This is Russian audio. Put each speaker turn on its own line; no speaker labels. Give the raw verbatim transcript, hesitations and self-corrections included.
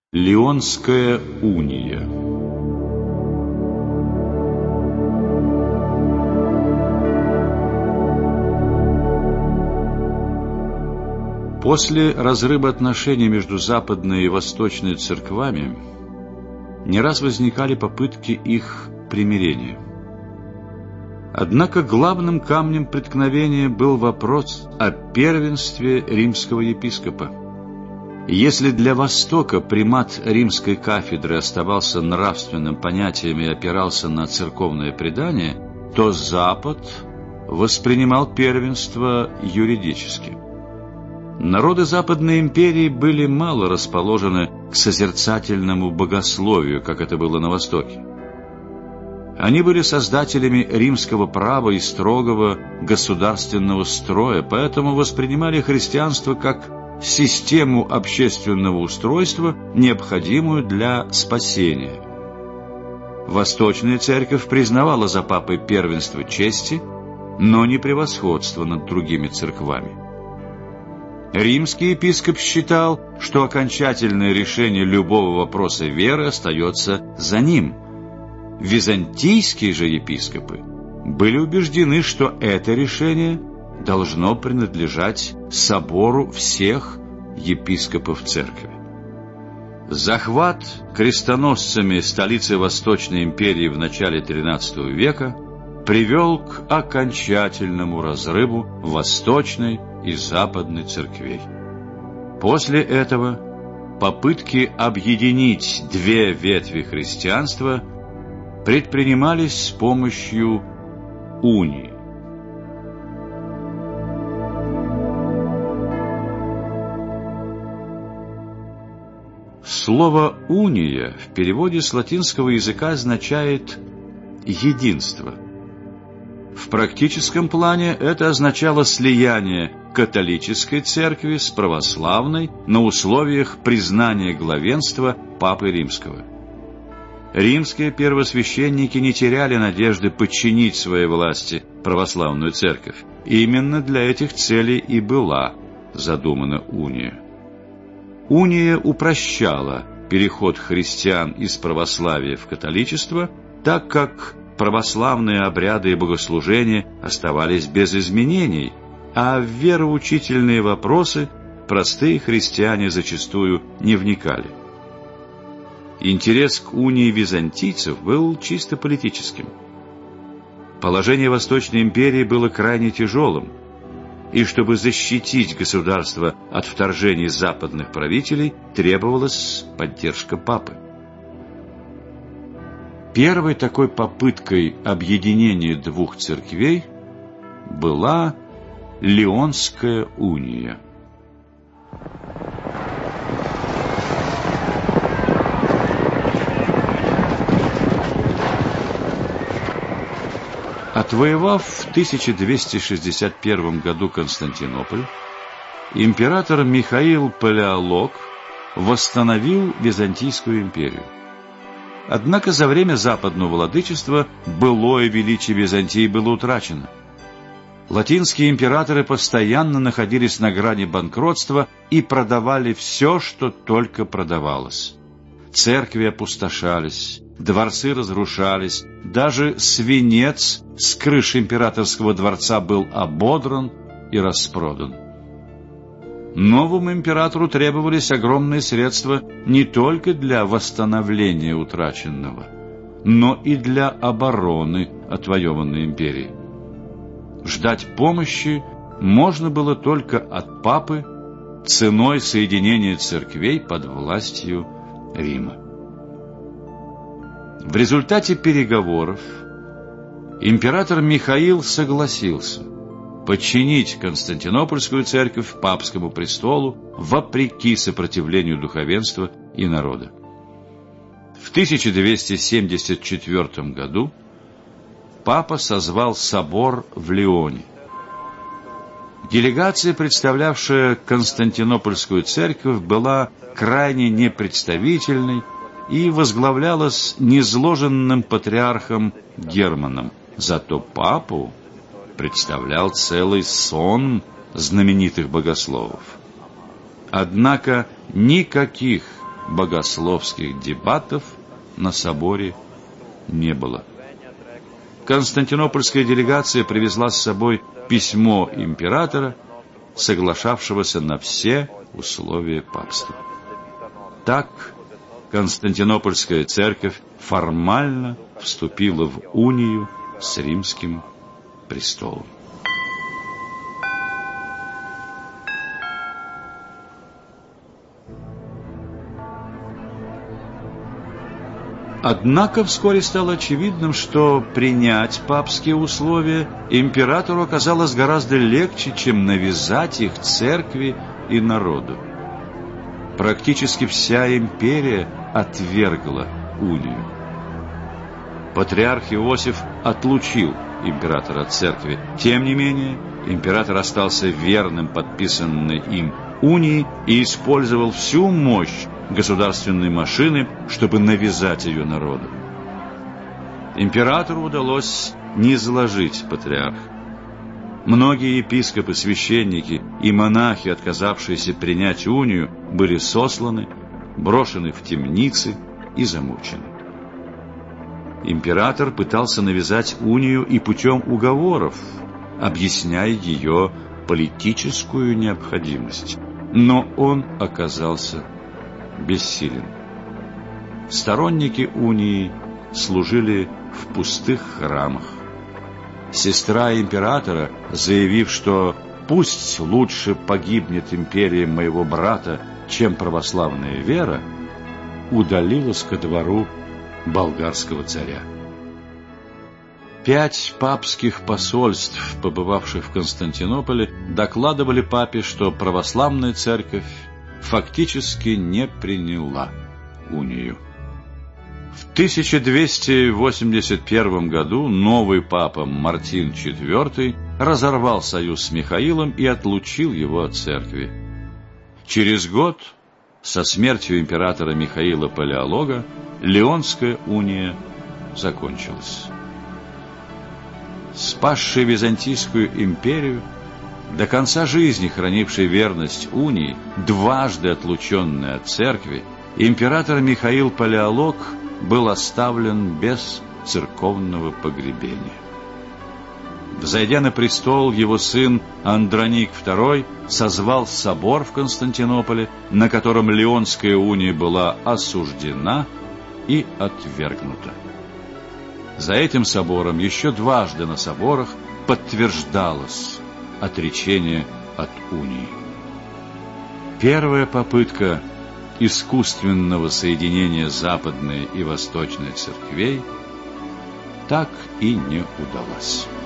Лионская уния. После разрыва отношений между западной и восточной церквами не раз возникали попытки их примирения. Однако главным камнем преткновения был вопрос о первенстве римского епископа. Если для Востока примат римской кафедры оставался нравственным понятием и опирался на церковное предание, то Запад воспринимал первенство юридически. Народы Западной империи были мало расположены к созерцательному богословию, как это было на Востоке. Они были создателями римского права и строгого государственного строя, поэтому воспринимали христианство как систему общественного устройства, необходимую для спасения. Восточная церковь признавала за папой первенство чести, но не превосходство над другими церквами. Римский епископ считал, что окончательное решение любого вопроса веры остается за ним. Византийские же епископы были убеждены, что это решение должно принадлежать собору всех епископов церкви. Захват крестоносцами столицы Восточной империи в начале тринадцатого века привел к окончательному разрыву Восточной и Западной церквей. После этого попытки объединить две ветви христианства предпринимались с помощью унии. Слово «уния» в переводе с латинского языка означает «единство». В практическом плане это означало слияние католической церкви с православной на условиях признания главенства Папы Римского. Римские первосвященники не теряли надежды подчинить своей власти православную церковь. Именно для этих целей и была задумана уния. Уния упрощала переход христиан из православия в католичество, так как православные обряды и богослужения оставались без изменений, а в вероучительные вопросы простые христиане зачастую не вникали. Интерес к унии византийцев был чисто политическим. Положение Восточной империи было крайне тяжелым, и чтобы защитить государство от вторжений западных правителей, требовалась поддержка папы. Первой такой попыткой объединения двух церквей была Лионская уния. Отвоевав в тысяча двести шестьдесят первом году Константинополь, император Михаил Палеолог восстановил Византийскую империю. Однако за время западного владычества былое величие Византии было утрачено. Латинские императоры постоянно находились на грани банкротства и продавали все, что только продавалось. Церкви опустошались, дворцы разрушались, даже свинец с крыш императорского дворца был ободран и распродан. Новому императору требовались огромные средства не только для восстановления утраченного, но и для обороны отвоеванной империи. Ждать помощи можно было только от папы ценой соединения церквей под властью Рима. В результате переговоров император Михаил согласился подчинить Константинопольскую церковь папскому престолу вопреки сопротивлению духовенства и народа. В тысяча двести семьдесят четвёртом году папа созвал собор в Лионе. Делегация, представлявшая Константинопольскую церковь, была крайне непредставительной и возглавлялась низложенным патриархом Германом. Зато папу представлял целый сон знаменитых богословов. Однако никаких богословских дебатов на соборе не было. Константинопольская делегация привезла с собой письмо императора, соглашавшегося на все условия папства. Так Константинопольская церковь формально вступила в унию с римским престолом. Однако вскоре стало очевидным, что принять папские условия императору оказалось гораздо легче, чем навязать их церкви и народу. Практически вся империя отвергла унию. Патриарх Иосиф отлучил императора от церкви. Тем не менее, император остался верным подписанной им унии и использовал всю мощь государственной машины, чтобы навязать ее народу. Императору удалось низложить патриарха. Многие епископы, священники и монахи, отказавшиеся принять унию, были сосланы, брошены в темницы и замучены. Император пытался навязать унию и путем уговоров, объясняя ее политическую необходимость, но он оказался бессилен. Сторонники унии служили в пустых храмах. Сестра императора, заявив, что пусть лучше погибнет империя моего брата, чем православная вера, удалилась ко двору болгарского царя. Пять папских посольств, побывавших в Константинополе, докладывали папе, что православная церковь фактически не приняла унию. В тысяча двести восемьдесят первом году новый папа Мартин четвёртый разорвал союз с Михаилом и отлучил его от церкви. Через год, со смертью императора Михаила Палеолога, Леонская уния закончилась. Спасший Византийскую империю, до конца жизни хранивший верность унии, дважды отлученный от церкви, император Михаил Палеолог был оставлен без церковного погребения. Взойдя на престол, его сын Андроник второй созвал собор в Константинополе, на котором Леонская уния была осуждена и отвергнута. За этим собором еще дважды на соборах подтверждалось отречение от унии. Первая попытка искусственного соединения западной и восточной церквей так и не удалась.